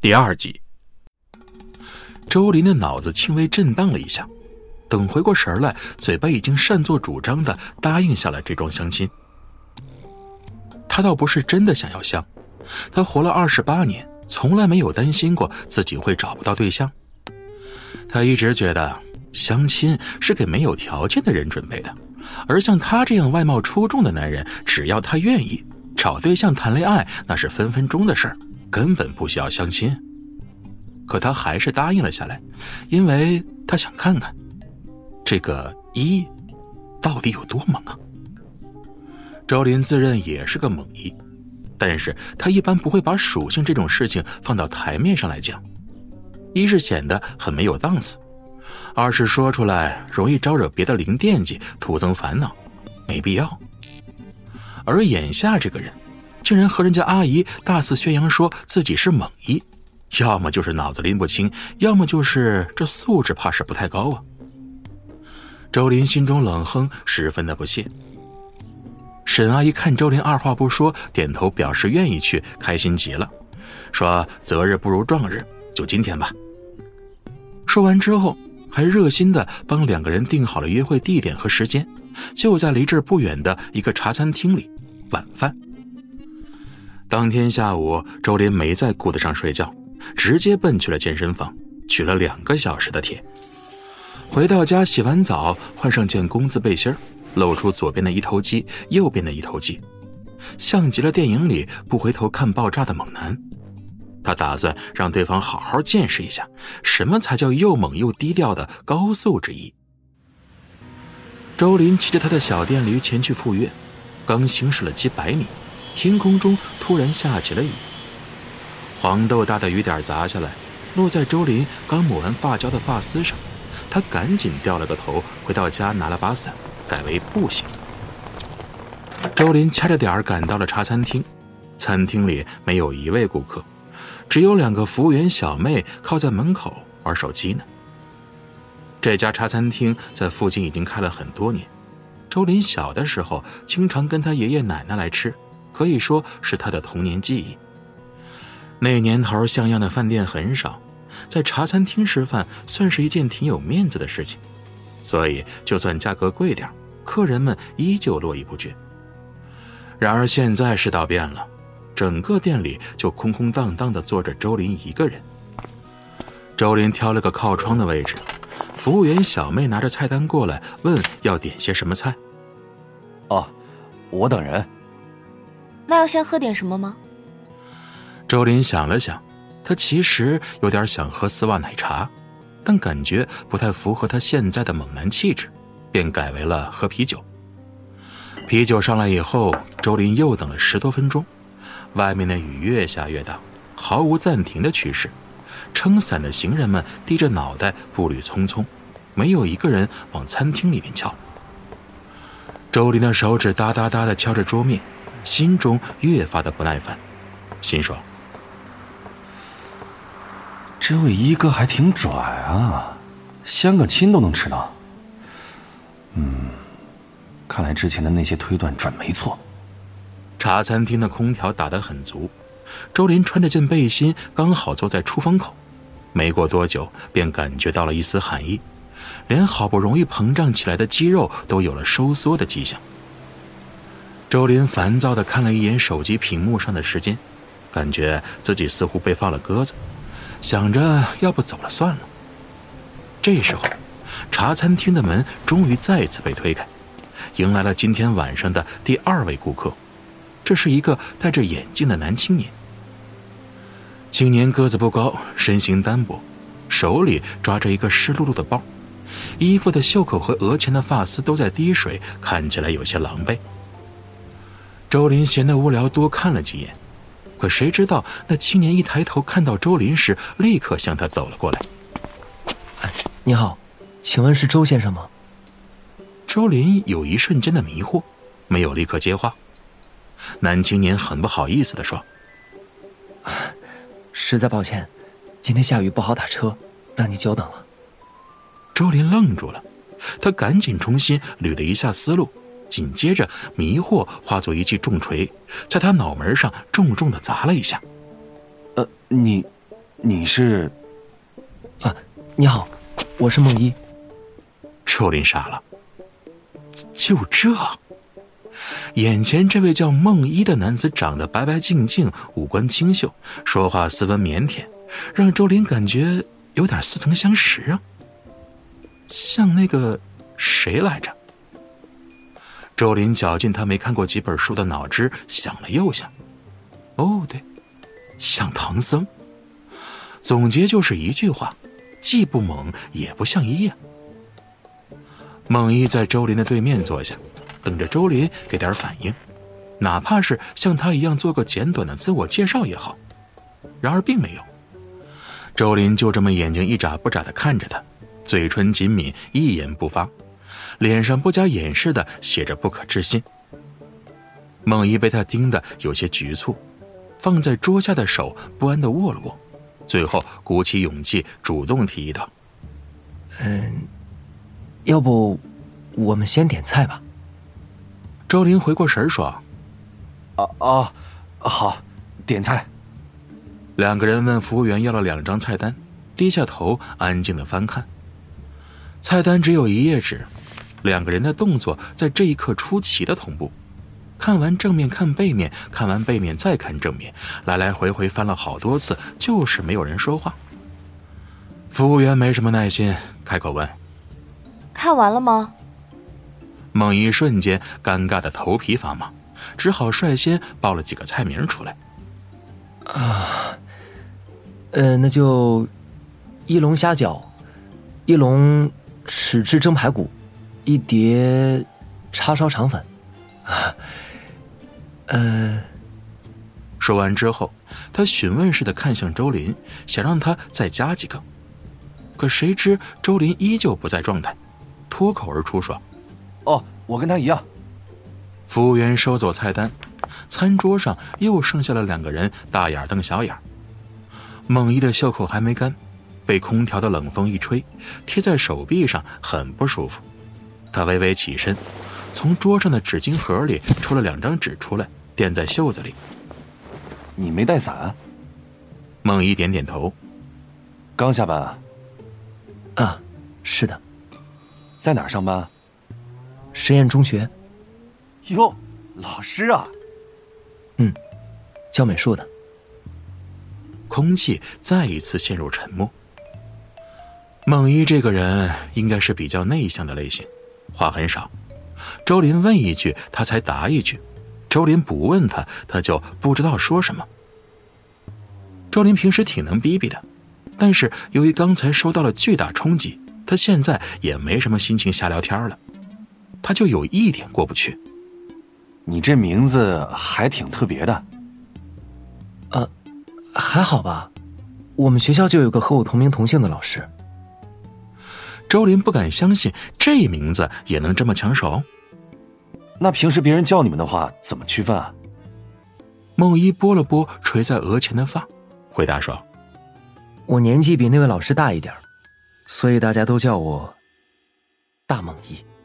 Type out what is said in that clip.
第2集。周林的脑子轻微震荡了一下，等回过神来，嘴巴已经擅作主张地答应下了这桩相亲。他倒不是真的想要相，他活了28年，从来没有担心过自己会找不到对象。他一直觉得相亲是给没有条件的人准备的，而像他这样外貌出众的男人，只要他愿意找对象谈恋爱，那是分分钟的事儿，根本不需要相亲。可他还是答应了下来，因为他想看看这个一到底有多猛啊。周林自认也是个猛一，但是他一般不会把属性这种事情放到台面上来讲，一是显得很没有档次，二是说出来容易招惹别的零惦记，徒增烦恼，没必要。而眼下这个人竟然和人家阿姨大肆宣扬说自己是猛一，要么就是脑子拎不清，要么就是这素质怕是不太高啊。周林心中冷哼，十分的不屑。沈阿姨看周林二话不说，点头表示愿意去，开心极了，说择日不如撞日，就今天吧。说完之后，还热心地帮2个人定好了约会地点和时间，就在离这儿不远的一个茶餐厅里，晚饭。当天下午，周林没再顾得上睡觉，直接奔去了健身房，取了2个小时的铁。回到家洗完澡，换上件工字背心，露出左边的一头肌，右边的一头肌，像极了电影里不回头看爆炸的猛男。他打算让对方好好见识一下，什么才叫又猛又低调的高素质一。周林骑着他的小电驴前去赴约，刚行驶了几百米，天空中突然下起了雨，黄豆大的雨点砸下来，落在周林刚抹完发胶的发丝上。他赶紧掉了个头，回到家拿了把伞，改为步行。周林掐着点儿赶到了茶餐厅，餐厅里没有一位顾客，只有2个服务员小妹靠在门口玩手机呢。这家茶餐厅在附近已经开了很多年，周林小的时候经常跟他爷爷奶奶来吃，可以说是他的童年记忆。那年头像样的饭店很少，在茶餐厅吃饭算是一件挺有面子的事情，所以就算价格贵点，客人们依旧络绎不绝。然而现在世道变了，整个店里就空空荡荡地坐着周林一个人。周林挑了个靠窗的位置，服务员小妹拿着菜单过来，问要点些什么菜。 哦，我等人。 那要先喝点什么吗？ 周林想了想，他其实有点想喝丝袜奶茶，但感觉不太符合他现在的猛男气质，便改为了喝啤酒。啤酒上来以后，周林又等了10多分钟，外面的雨越下越大，毫无暂停的趋势。撑伞的行人们低着脑袋，步履匆匆，没有一个人往餐厅里面瞧。周林的手指哒哒哒地敲着桌面，心中越发的不耐烦，心说： 这位一哥还挺拽啊，相个亲都能迟到。看来之前的那些推断准没错。 茶餐厅的空调打得很足，周林穿着件背心刚好坐在出风口，没过多久便感觉到了一丝寒意，连好不容易膨胀起来的肌肉都有了收缩的迹象。周林烦躁地看了一眼手机屏幕上的时间，感觉自己似乎被放了鸽子，想着要不走了算了。这时候茶餐厅的门终于再次被推开，迎来了今天晚上的第2位顾客。这是一个戴着眼镜的男青年。青年个子不高，身形单薄，手里抓着一个湿漉漉的包，衣服的袖口和额前的发丝都在滴水，看起来有些狼狈。周林闲得无聊，多看了几眼，可谁知道那青年一抬头看到周林时，立刻向他走了过来。 你好，请问是周先生吗？ 周林有一瞬间的迷惑，没有立刻接话。男青年很不好意思地说： 实在抱歉，今天下雨不好打车，让你久等了。 周林愣住了，他赶紧重新捋了一下思路，紧接着迷惑化作一记重锤，在他脑门上重重地砸了一下。 你你是？ 啊，你好，我是梦一。 周林傻了，就这？眼前这位叫梦一的男子长得白白净净，五官清秀，说话斯文腼腆，让周林感觉有点似曾相识啊，像那个谁来着？周林绞尽他没看过几本书的脑汁，想了又想，哦对，像唐僧。总结就是一句话，既不猛也不像一呀。梦一在周林的对面坐下，等着周林给点反应，哪怕是像他一样做个简短的自我介绍也好。然而并没有，周林就这么眼睛一眨不眨地看着他，嘴唇紧抿，一言不发，脸上不加掩饰地写着不可置信。梦一被他盯得有些局促，放在桌下的手不安地握了握，最后鼓起勇气主动提议道： 要不我们先点菜吧。 周林回过神说： 好，点菜。 两个人问服务员要了2张菜单，低下头安静地翻看。菜单只有1页纸，两个人的动作在这一刻出奇的同步，看完正面看背面，看完背面再看正面，来来回回翻了好多次，就是没有人说话。服务员没什么耐心，开口问： 看完了吗？ 梦一瞬间尴尬的头皮发麻，只好率先报了几个菜名出来。 那就1笼虾饺，1笼豉汁蒸排骨，1碟叉烧肠粉。 说完之后，他询问似的看向周林，想让他再加几个。可谁知周林依旧不在状态，脱口而出说： 我跟他一样。 服务员收走菜单，餐桌上又剩下了2个人大眼瞪小眼。梦一的袖口还没干，被空调的冷风一吹，贴在手臂上很不舒服。他微微起身，从桌上的纸巾盒里抽了2张纸出来，垫在袖子里。 你没带伞？ 梦一点点头。 刚下班啊？ 是的。 在哪儿上班？ 实验中学。 哟，老师啊。 教美术的。 空气再一次陷入沉默。梦一这个人应该是比较内向的类型，话很少。周林问一句他才答一句，周林不问他，他就不知道说什么。周林平时挺能逼逼的，但是由于刚才受到了巨大冲击，他现在也没什么心情瞎聊天了。他就有一点过不去。 你这名字还挺特别的。 还好吧，我们学校就有个和我同名同姓的老师。 周林不敢相信这名字也能这么抢手。 那平时别人叫你们的话怎么区分啊？ 梦一拨了拨垂在额前的发，回答说： 我年纪比那位老师大一点，所以大家都叫我大梦一。